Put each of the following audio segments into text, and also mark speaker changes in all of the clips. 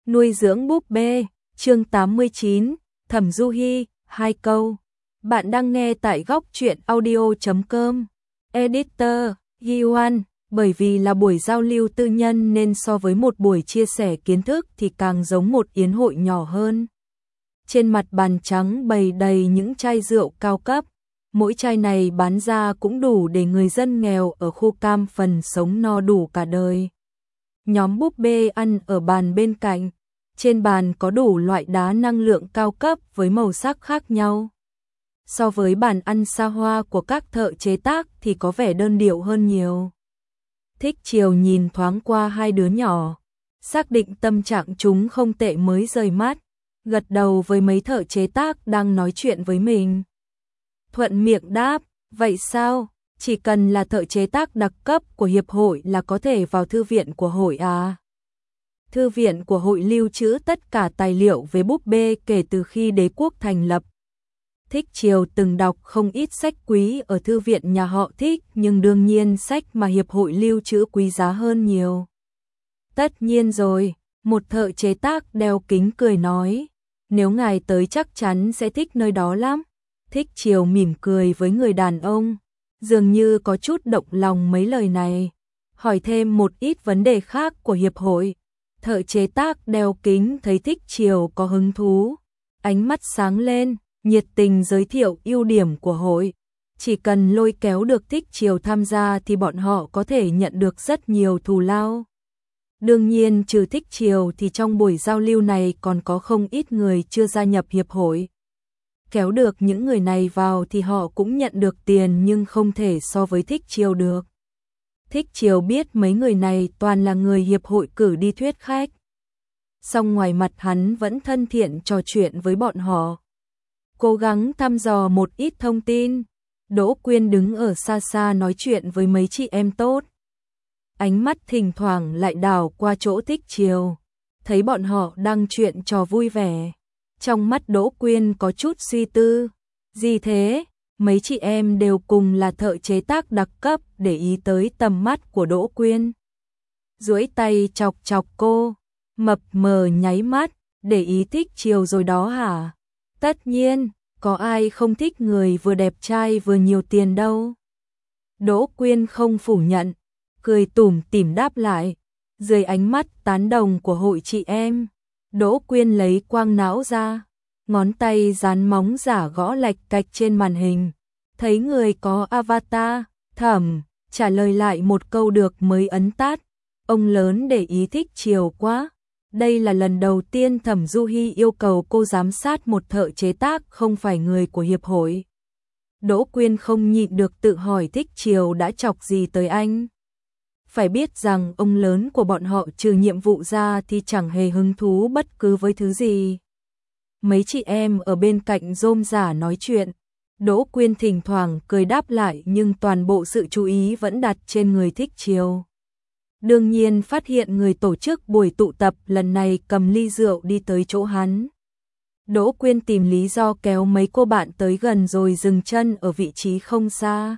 Speaker 1: Nuôi dưỡng búp bê, chương 89, Thẩm Du Hi, 2 câu. Bạn đang nghe tại góc truyện audio.com. Editor, Ghiwan, bởi vì là buổi giao lưu tư nhân nên so với một buổi chia sẻ kiến thức thì càng giống một yến hội nhỏ hơn. Trên mặt bàn trắng bày đầy những chai rượu cao cấp, mỗi chai này bán ra cũng đủ để người dân nghèo ở khu Cam Phần sống no đủ cả đời. Nhóm búp bê ăn ở bàn bên cạnh, trên bàn có đủ loại đá năng lượng cao cấp với màu sắc khác nhau. So với bàn ăn xa hoa của các thợ chế tác thì có vẻ đơn điệu hơn nhiều. Thích Chiều nhìn thoáng qua hai đứa nhỏ, xác định tâm trạng chúng không tệ mới rời mắt, gật đầu với mấy thợ chế tác đang nói chuyện với mình. Thuận miệng đáp, vậy sao? Chỉ cần là thợ chế tác đặc cấp của hiệp hội là có thể vào thư viện của hội à? Thư viện của hội lưu trữ tất cả tài liệu về búp bê kể từ khi đế quốc thành lập. Thích Chiều từng đọc không ít sách quý ở thư viện nhà họ Thích, nhưng đương nhiên sách mà hiệp hội lưu trữ quý giá hơn nhiều. Tất nhiên rồi, một thợ chế tác đeo kính cười nói, nếu ngài tới chắc chắn sẽ thích nơi đó lắm. Thích Chiều mỉm cười với người đàn ông, dường như có chút động lòng mấy lời này, hỏi thêm một ít vấn đề khác của hiệp hội. Thợ chế tác đeo kính thấy Thích Chiều có hứng thú, ánh mắt sáng lên, nhiệt tình giới thiệu ưu điểm của hội. Chỉ cần lôi kéo được Thích Chiều tham gia thì bọn họ có thể nhận được rất nhiều thù lao. Đương nhiên trừ Thích Chiều thì trong buổi giao lưu này còn có không ít người chưa gia nhập hiệp hội. Kéo được những người này vào thì họ cũng nhận được tiền, nhưng không thể so với Thích Chiều được. Thích Chiều biết mấy người này toàn là người hiệp hội cử đi thuyết khách. Song ngoài mặt hắn vẫn thân thiện trò chuyện với bọn họ, cố gắng thăm dò một ít thông tin. Đỗ Quyên đứng ở xa xa nói chuyện với mấy chị em tốt. Ánh mắt thỉnh thoảng lại đảo qua chỗ Thích Chiều, thấy bọn họ đang chuyện trò vui vẻ. Trong mắt Đỗ Quyên có chút suy tư. Gì thế? Mấy chị em đều cùng là thợ chế tác đặc cấp, để ý tới tầm mắt của Đỗ Quyên. Duỗi tay chọc chọc cô, mập mờ nháy mắt, để ý Thích Chiều rồi đó hả? Tất nhiên, có ai không thích người vừa đẹp trai vừa nhiều tiền đâu. Đỗ Quyên không phủ nhận, cười tủm tỉm đáp lại. Dưới ánh mắt tán đồng của hội chị em, Đỗ Quyên lấy quang não ra, ngón tay dán móng giả gõ lạch cạch trên màn hình. Thấy người có avatar, Thẩm trả lời lại một câu được mới ấn tắt. Ông lớn để ý Thích Chiều quá. Đây là lần đầu tiên Thẩm Du Hi yêu cầu cô giám sát một thợ chế tác không phải người của hiệp hội. Đỗ Quyên không nhịn được tự hỏi Thích Chiều đã chọc gì tới anh. Phải biết rằng ông lớn của bọn họ trừ nhiệm vụ ra thì chẳng hề hứng thú bất cứ với thứ gì. Mấy chị em ở bên cạnh rôm rả nói chuyện, Đỗ Quyên thỉnh thoảng cười đáp lại, nhưng toàn bộ sự chú ý vẫn đặt trên người Thích Chiều. Đương nhiên phát hiện người tổ chức buổi tụ tập lần này cầm ly rượu đi tới chỗ hắn. Đỗ Quyên tìm lý do kéo mấy cô bạn tới gần rồi dừng chân ở vị trí không xa.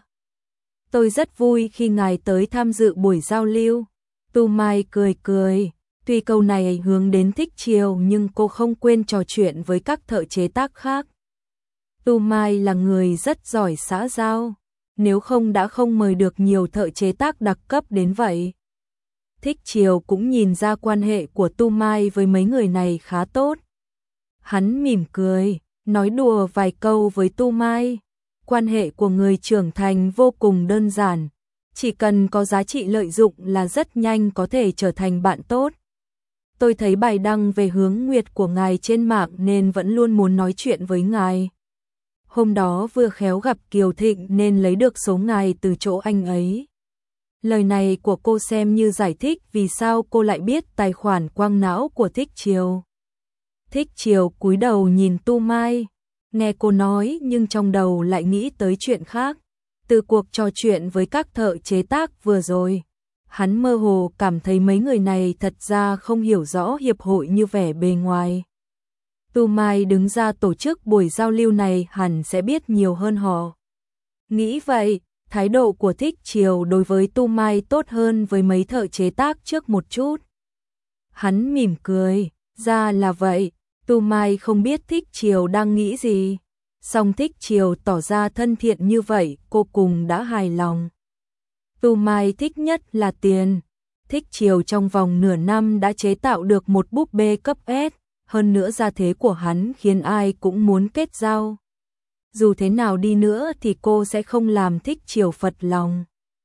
Speaker 1: Tôi rất vui khi ngài tới tham dự buổi giao lưu. Tu Mai cười cười, tuy câu này hướng đến Thích Chiều nhưng cô không quên trò chuyện với các thợ chế tác khác. Tu Mai là người rất giỏi xã giao, nếu không đã không mời được nhiều thợ chế tác đặc cấp đến vậy. Thích Chiều cũng nhìn ra quan hệ của Tu Mai với mấy người này khá tốt. Hắn mỉm cười, nói đùa vài câu với Tu Mai. Quan hệ của người trưởng thành vô cùng đơn giản, chỉ cần có giá trị lợi dụng là rất nhanh có thể trở thành bạn tốt. Tôi thấy bài đăng về hướng nguyệt của ngài trên mạng nên vẫn luôn muốn nói chuyện với ngài. Hôm đó vừa khéo gặp Kiều Thịnh nên lấy được số ngài từ chỗ anh ấy. Lời này của cô xem như giải thích vì sao cô lại biết tài khoản quang não của Thích Chiều. Thích Chiều cúi đầu nhìn Tu Mai, nghe cô nói nhưng trong đầu lại nghĩ tới chuyện khác. Từ cuộc trò chuyện với các thợ chế tác vừa rồi, hắn mơ hồ cảm thấy mấy người này thật ra không hiểu rõ hiệp hội như vẻ bề ngoài. Tu Mai đứng ra tổ chức buổi giao lưu này hẳn sẽ biết nhiều hơn họ. Nghĩ vậy, thái độ của Thích Chiều đối với Tu Mai tốt hơn với mấy thợ chế tác trước một chút. Hắn mỉm cười, Ra là vậy, Tu Mai không biết Thích Triều đang nghĩ gì. Song Thích Triều tỏ ra thân thiện như vậy, cô cùng đã hài lòng. Tu Mai thích nhất là tiền. Thích Triều trong vòng nửa năm đã chế tạo được một búp bê cấp S, hơn nữa gia thế của hắn khiến ai cũng muốn kết giao. Dù thế nào đi nữa thì cô sẽ không làm Thích Triều phật lòng.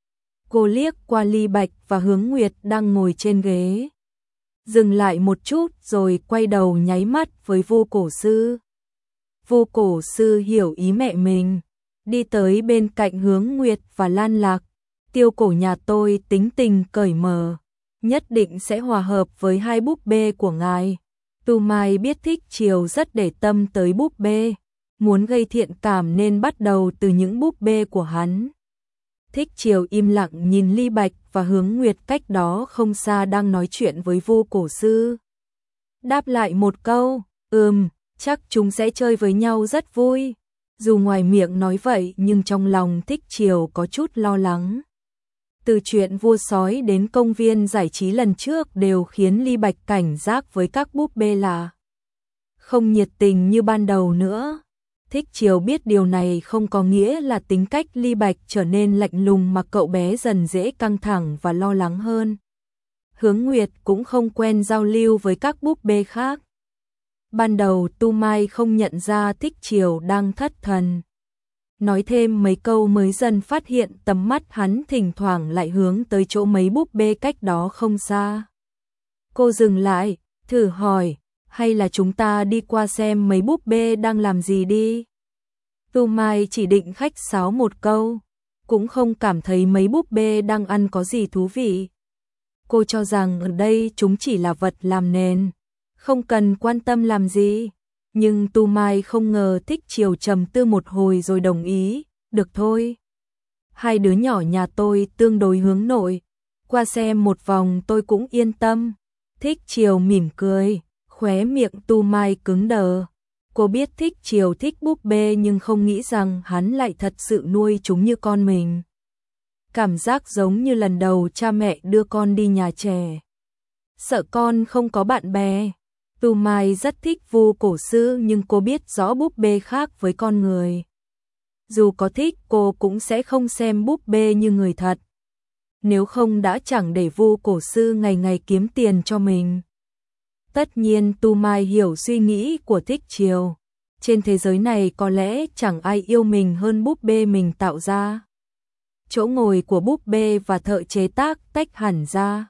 Speaker 1: Cô liếc qua Ly Bạch và Hướng Nguyệt đang ngồi trên ghế. Dừng lại một chút rồi quay đầu nháy mắt với Vu Cổ Sư. Vu Cổ Sư hiểu ý mẹ mình, đi tới bên cạnh Hướng Nguyệt và Lan Lạc. Tiêu Cổ nhà tôi tính tình cởi mở, nhất định sẽ hòa hợp với hai búp bê của ngài. Tu Mai biết Thích Triều rất để tâm tới búp bê, muốn gây thiện cảm nên bắt đầu từ những búp bê của hắn. Thích Triều im lặng nhìn Ly Bạch và Hướng Nguyệt cách đó không xa đang nói chuyện với Vu Cổ Sư. Đáp lại một câu, chắc chúng sẽ chơi với nhau rất vui. Dù ngoài miệng nói vậy nhưng trong lòng Thích Triều có chút lo lắng. Từ chuyện vua sói đến công viên giải trí lần trước đều khiến Ly Bạch cảnh giác với các búp bê là không nhiệt tình như ban đầu nữa. Thích Triều biết điều này không có nghĩa là tính cách Ly Bạch trở nên lạnh lùng mà cậu bé dần dễ căng thẳng và lo lắng hơn. Hướng Nguyệt cũng không quen giao lưu với các búp bê khác. Ban đầu Tu Mai không nhận ra Thích Triều đang thất thần. Nói thêm mấy câu mới dần phát hiện tầm mắt hắn thỉnh thoảng lại hướng tới chỗ mấy búp bê cách đó không xa. Cô dừng lại, thử hỏi, hay là chúng ta đi qua xem mấy búp bê đang làm gì đi? Tu Mai chỉ định khách sáo một câu, cũng không cảm thấy mấy búp bê đang ăn có gì thú vị. Cô cho rằng ở đây chúng chỉ là vật làm nền, không cần quan tâm làm gì. Nhưng Tu Mai không ngờ Thích Triều trầm tư một hồi rồi đồng ý, được thôi. Hai đứa nhỏ nhà tôi tương đối hướng nội, qua xem một vòng tôi cũng yên tâm. Thích Triều mỉm cười, khóe miệng Tu Mai cứng đờ. Cô biết Thích Triều thích búp bê nhưng không nghĩ rằng hắn lại thật sự nuôi chúng như con mình. Cảm giác giống như lần đầu cha mẹ đưa con đi nhà trẻ. Sợ con không có bạn bè. Tu Mai rất thích Vu Cổ Sư nhưng cô biết rõ búp bê khác với con người. Dù có thích cô cũng sẽ không xem búp bê như người thật. Nếu không đã chẳng để Vu Cổ Sư ngày ngày kiếm tiền cho mình. Tất nhiên Tu Mai hiểu suy nghĩ của Thích Triều. Trên thế giới này có lẽ chẳng ai yêu mình hơn búp bê mình tạo ra. Chỗ ngồi của búp bê và thợ chế tác tách hẳn ra.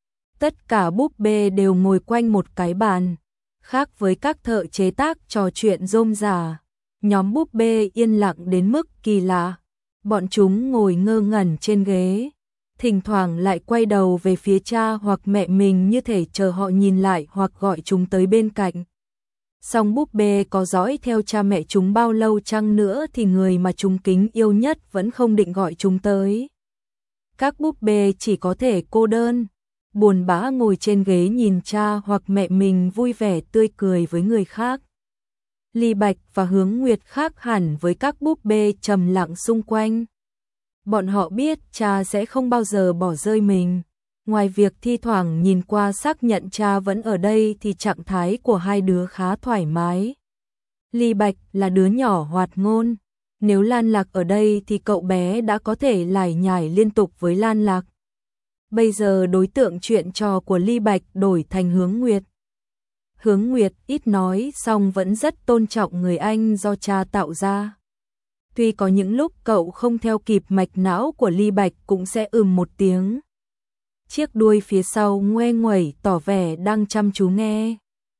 Speaker 1: Tất cả búp bê đều ngồi quanh một cái bàn. Khác với các thợ chế tác trò chuyện rôm rả, nhóm búp bê yên lặng đến mức kỳ lạ. Bọn chúng ngồi ngơ ngẩn trên ghế, thỉnh thoảng lại quay đầu về phía cha hoặc mẹ mình như thể chờ họ nhìn lại hoặc gọi chúng tới bên cạnh. Song búp bê có dõi theo cha mẹ chúng bao lâu chăng nữa thì người mà chúng kính yêu nhất vẫn không định gọi chúng tới. Các búp bê chỉ có thể cô đơn, buồn bã ngồi trên ghế nhìn cha hoặc mẹ mình vui vẻ tươi cười với người khác. Ly Bạch và Hướng Nguyệt khác hẳn với các búp bê trầm lặng xung quanh. Bọn họ biết cha sẽ không bao giờ bỏ rơi mình. Ngoài việc thi thoảng nhìn qua xác nhận cha vẫn ở đây thì trạng thái của hai đứa khá thoải mái. Ly Bạch là đứa nhỏ hoạt ngôn. Nếu Lan Lạc ở đây thì cậu bé đã có thể lải nhải liên tục với Lan Lạc. Bây giờ đối tượng chuyện trò của Ly Bạch đổi thành Hướng Nguyệt. Hướng Nguyệt ít nói song vẫn rất tôn trọng người anh do cha tạo ra. Tuy có những lúc cậu không theo kịp mạch não của Ly Bạch cũng sẽ một tiếng. Chiếc đuôi phía sau ngoe nguẩy tỏ vẻ đang chăm chú nghe.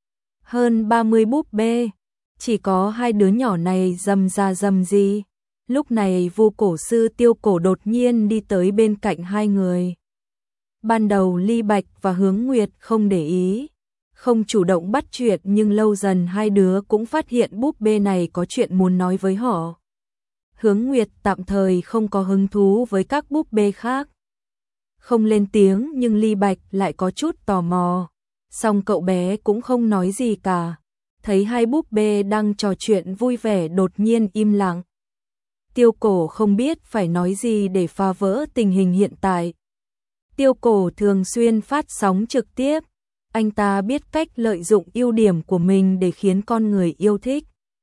Speaker 1: Hơn 30 búp bê, chỉ có hai đứa nhỏ này rầm ra rầm gì. Lúc này Vu Cổ Sư Tiêu Cổ đột nhiên đi tới bên cạnh hai người. Ban đầu Ly Bạch và Hướng Nguyệt không để ý, không chủ động bắt chuyện nhưng lâu dần hai đứa cũng phát hiện búp bê này có chuyện muốn nói với họ. Hướng Nguyệt tạm thời không có hứng thú với các búp bê khác. Không lên tiếng nhưng Ly Bạch lại có chút tò mò. Song cậu bé cũng không nói gì cả. Thấy hai búp bê đang trò chuyện vui vẻ đột nhiên im lặng. Tiêu Cổ không biết phải nói gì để phá vỡ tình hình hiện tại. Tiêu Cổ thường xuyên phát sóng trực tiếp. Anh ta biết cách lợi dụng ưu điểm của mình để khiến con người yêu thích.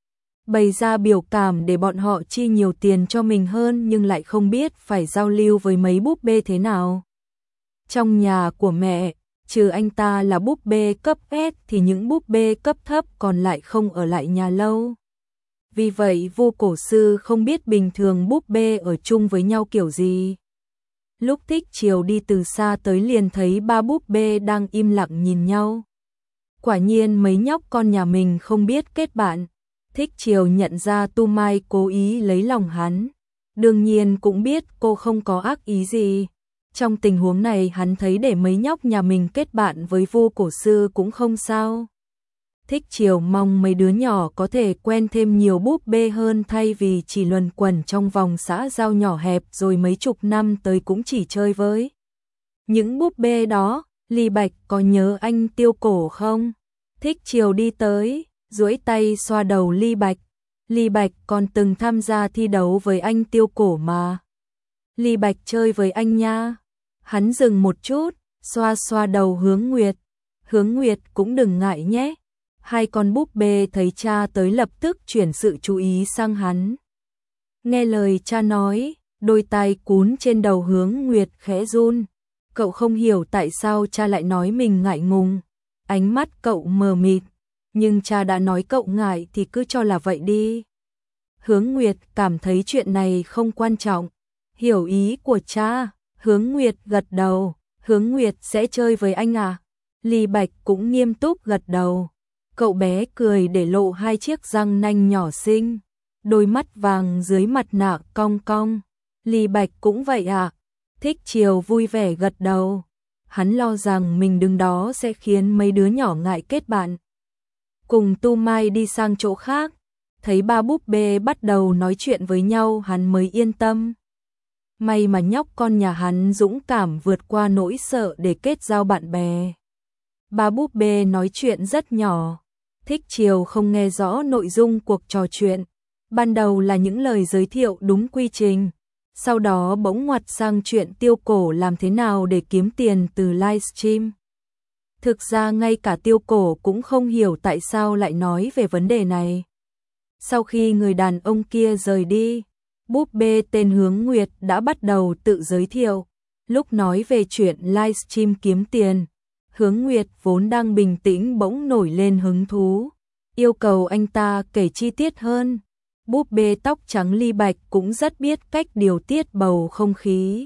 Speaker 1: Bày ra biểu cảm để bọn họ chi nhiều tiền cho mình hơn nhưng lại không biết phải giao lưu với mấy búp bê thế nào. Trong nhà của mẹ, trừ anh ta là búp bê cấp S thì những búp bê cấp thấp còn lại không ở lại nhà lâu. Vì vậy Vô Cổ Sư không biết bình thường búp bê ở chung với nhau kiểu gì. Lúc Thích Chiều đi từ xa tới liền thấy ba búp bê đang im lặng nhìn nhau. Quả nhiên mấy nhóc con nhà mình không biết kết bạn. Thích Chiều nhận ra Tu Mai cố ý lấy lòng hắn. Đương nhiên cũng biết cô không có ác ý gì. Trong tình huống này hắn thấy để mấy nhóc nhà mình kết bạn với Vô Cổ Sư cũng không sao. Thích Chiều mong mấy đứa nhỏ có thể quen thêm nhiều búp bê hơn thay vì chỉ luẩn quẩn trong vòng xã giao nhỏ hẹp rồi mấy chục năm tới cũng chỉ chơi với những búp bê đó. Ly Bạch có nhớ anh Tiêu Cổ không? Thích Chiều đi tới, duỗi tay xoa đầu Ly Bạch. Ly Bạch còn từng tham gia thi đấu với anh Tiêu Cổ mà. Ly Bạch chơi với anh nha. Hắn dừng một chút, xoa xoa đầu Hướng Nguyệt. Hướng Nguyệt cũng đừng ngại nhé. Hai con búp bê thấy cha tới lập tức chuyển sự chú ý sang hắn. Nghe lời cha nói, đôi tai cún trên đầu Hướng Nguyệt khẽ run. Cậu không hiểu tại sao cha lại nói mình ngại ngùng. Ánh mắt cậu mờ mịt. Nhưng cha đã nói cậu ngại thì cứ cho là vậy đi. Hướng Nguyệt cảm thấy chuyện này không quan trọng. Hiểu ý của cha, Hướng Nguyệt gật đầu. Hướng Nguyệt sẽ chơi với anh à? Ly Bạch cũng nghiêm túc gật đầu. Cậu bé cười để lộ hai chiếc răng nanh nhỏ xinh. Đôi mắt vàng dưới mặt nạ cong cong. Ly Bạch cũng vậy à? Thích Chiều vui vẻ gật đầu. Hắn lo rằng mình đứng đó sẽ khiến mấy đứa nhỏ ngại kết bạn. Cùng Tu Mai đi sang chỗ khác. Thấy ba búp bê bắt đầu nói chuyện với nhau hắn mới yên tâm. May mà nhóc con nhà hắn dũng cảm vượt qua nỗi sợ để kết giao bạn bè. Ba búp bê nói chuyện rất nhỏ. Thích Chiều không nghe rõ nội dung cuộc trò chuyện. Ban đầu là những lời giới thiệu đúng quy trình. Sau đó bỗng ngoặt sang chuyện Tiêu Cổ làm thế nào để kiếm tiền từ livestream. Thực ra ngay cả Tiêu Cổ cũng không hiểu tại sao lại nói về vấn đề này. Sau khi người đàn ông kia rời đi, búp bê tên Hướng Nguyệt đã bắt đầu tự giới thiệu. Lúc nói về chuyện livestream kiếm tiền, Hướng Nguyệt vốn đang bình tĩnh bỗng nổi lên hứng thú, yêu cầu anh ta kể chi tiết hơn. Búp bê tóc trắng Ly Bạch cũng rất biết cách điều tiết bầu không khí.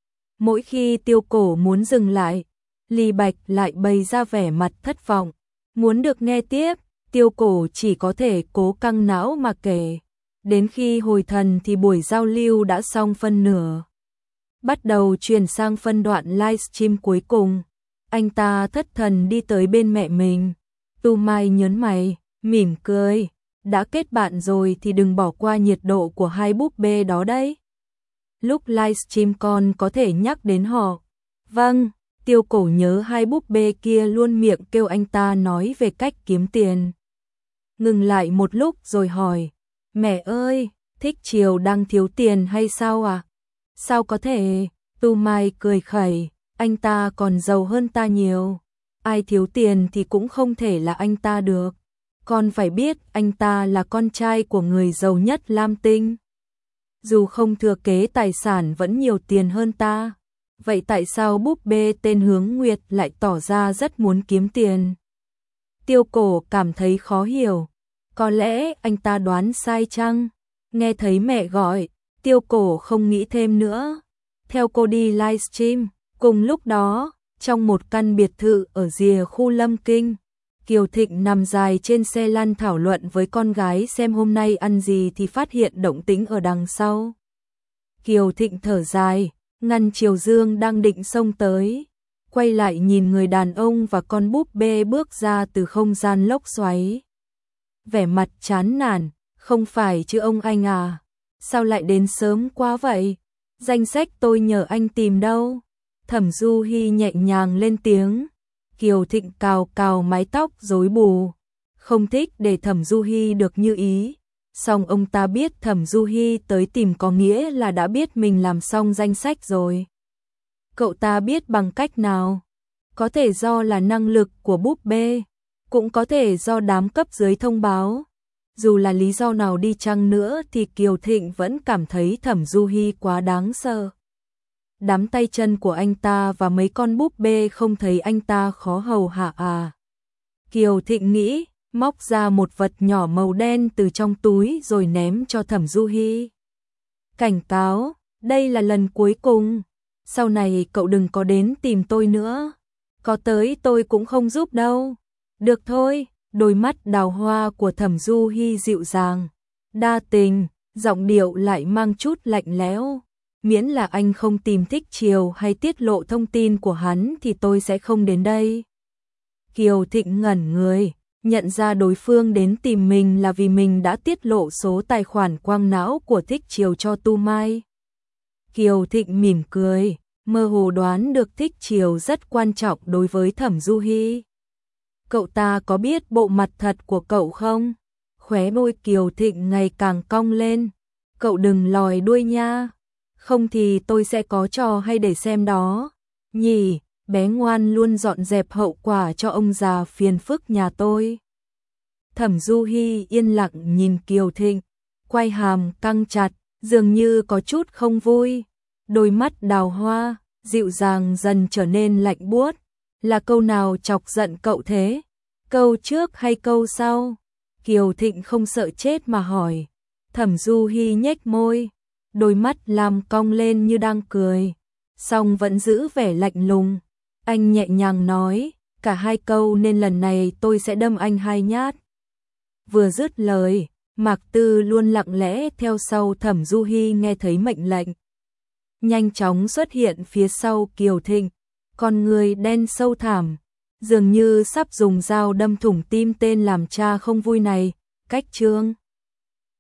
Speaker 1: Mỗi khi Tiêu Cổ muốn dừng lại, Ly Bạch lại bày ra vẻ mặt thất vọng. Muốn được nghe tiếp, Tiêu Cổ chỉ có thể cố căng não mà kể. Đến khi hồi thần thì buổi giao lưu đã xong phân nửa. Bắt đầu chuyển sang phân đoạn livestream cuối cùng. Anh ta thất thần đi tới bên mẹ mình. Tu Mai nhớn mày, mỉm cười. Đã kết bạn rồi thì đừng bỏ qua nhiệt độ của hai búp bê đó đấy. Lúc livestream con có thể nhắc đến họ. Vâng, Tiêu Cổ nhớ hai búp bê kia luôn miệng kêu anh ta nói về cách kiếm tiền. Ngừng lại một lúc rồi hỏi. Mẹ ơi, Thích Chiều đang thiếu tiền hay sao à? Sao có thể? Tu Mai cười khẩy. Anh ta còn giàu hơn ta nhiều. Ai thiếu tiền thì cũng không thể là anh ta được. Con phải biết anh ta là con trai của người giàu nhất Lam Tinh. Dù không thừa kế tài sản vẫn nhiều tiền hơn ta. Vậy tại sao búp bê tên Hướng Nguyệt lại tỏ ra rất muốn kiếm tiền? Tiêu Cổ cảm thấy khó hiểu. Có lẽ anh ta đoán sai chăng? Nghe thấy mẹ gọi, Tiêu Cổ không nghĩ thêm nữa. Theo cô đi livestream. Cùng lúc đó, trong một căn biệt thự ở rìa khu Lâm Kinh, Kiều Thịnh nằm dài trên xe lăn thảo luận với con gái xem hôm nay ăn gì thì phát hiện động tĩnh ở đằng sau. Kiều Thịnh thở dài, ngăn Triều Dương đang định xông tới, quay lại nhìn người đàn ông và con búp bê bước ra từ không gian lốc xoáy. Vẻ mặt chán nản, không phải chứ ông anh à, sao lại đến sớm quá vậy? Danh sách tôi nhờ anh tìm đâu? Thẩm Du Hi nhẹ nhàng lên tiếng. Kiều Thịnh cào cào mái tóc rối bù, không thích để Thẩm Du Hi được như ý. Song ông ta biết Thẩm Du Hi tới tìm có nghĩa là đã biết mình làm xong danh sách rồi. Cậu ta biết bằng cách nào? Có thể do là năng lực của búp bê, cũng có thể do đám cấp dưới thông báo. Dù là lý do nào đi chăng nữa thì Kiều Thịnh vẫn cảm thấy Thẩm Du Hi quá đáng sợ. Đám tay chân của anh ta và mấy con búp bê không thấy anh ta khó hầu hạ à. Kiều Thịnh nghĩ, móc ra một vật nhỏ màu đen từ trong túi rồi ném cho Thẩm Du Hi. Cảnh cáo, đây là lần cuối cùng. Sau này cậu đừng có đến tìm tôi nữa. Có tới tôi cũng không giúp đâu. Được thôi, đôi mắt đào hoa của Thẩm Du Hi dịu dàng, đa tình, giọng điệu lại mang chút lạnh lẽo. Miễn là anh không tìm Thích Chiều hay tiết lộ thông tin của hắn thì tôi sẽ không đến đây. Kiều Thịnh ngẩn người, nhận ra đối phương đến tìm mình là vì mình đã tiết lộ số tài khoản quang não của Thích Chiều cho Tu Mai. Kiều Thịnh mỉm cười, mơ hồ đoán được Thích Chiều rất quan trọng đối với Thẩm Du Hi. Cậu ta có biết bộ mặt thật của cậu không? Khóe môi Kiều Thịnh ngày càng cong lên. Cậu đừng lòi đuôi nha. Không thì tôi sẽ có trò hay để xem đó. Nhỉ, bé ngoan luôn dọn dẹp hậu quả cho ông già phiền phức nhà tôi. Thẩm Du Hi yên lặng nhìn Kiều Thịnh, quay hàm căng chặt, dường như có chút không vui. Đôi mắt đào hoa, dịu dàng dần trở nên lạnh buốt. Là câu nào chọc giận cậu thế? Câu trước hay câu sau? Kiều Thịnh không sợ chết mà hỏi. Thẩm Du Hi nhếch môi, đôi mắt làm cong lên như đang cười, song vẫn giữ vẻ lạnh lùng. Anh nhẹ nhàng nói, cả hai câu nên lần này tôi sẽ đâm anh hai nhát. Vừa dứt lời, Mạc Tư luôn lặng lẽ theo sau Thẩm Du Hi nghe thấy mệnh lệnh. Nhanh chóng xuất hiện phía sau Kiều Thịnh, con người đen sâu thẳm, dường như sắp dùng dao đâm thủng tim tên làm cha không vui này. Cách chương